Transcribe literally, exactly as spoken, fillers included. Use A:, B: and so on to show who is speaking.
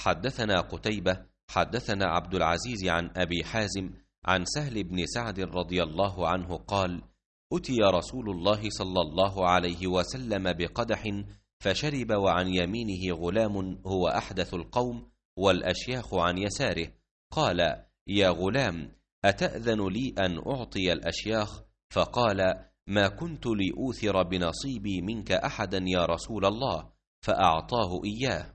A: حدثنا قتيبة حدثنا عبد العزيز عن أبي حازم عن سهل بن سعد رضي الله عنه قال: أتي رسول الله صلى الله عليه وسلم بقدح فشرب وعن يمينه غلام هو أحدث القوم والأشياخ عن يساره، قال: يا غلام، أتأذن لي أن أعطي الأشياخ؟ فقال: ما كنت لأوثر بنصيبي منك أحدا يا رسول الله، فأعطاه إياه.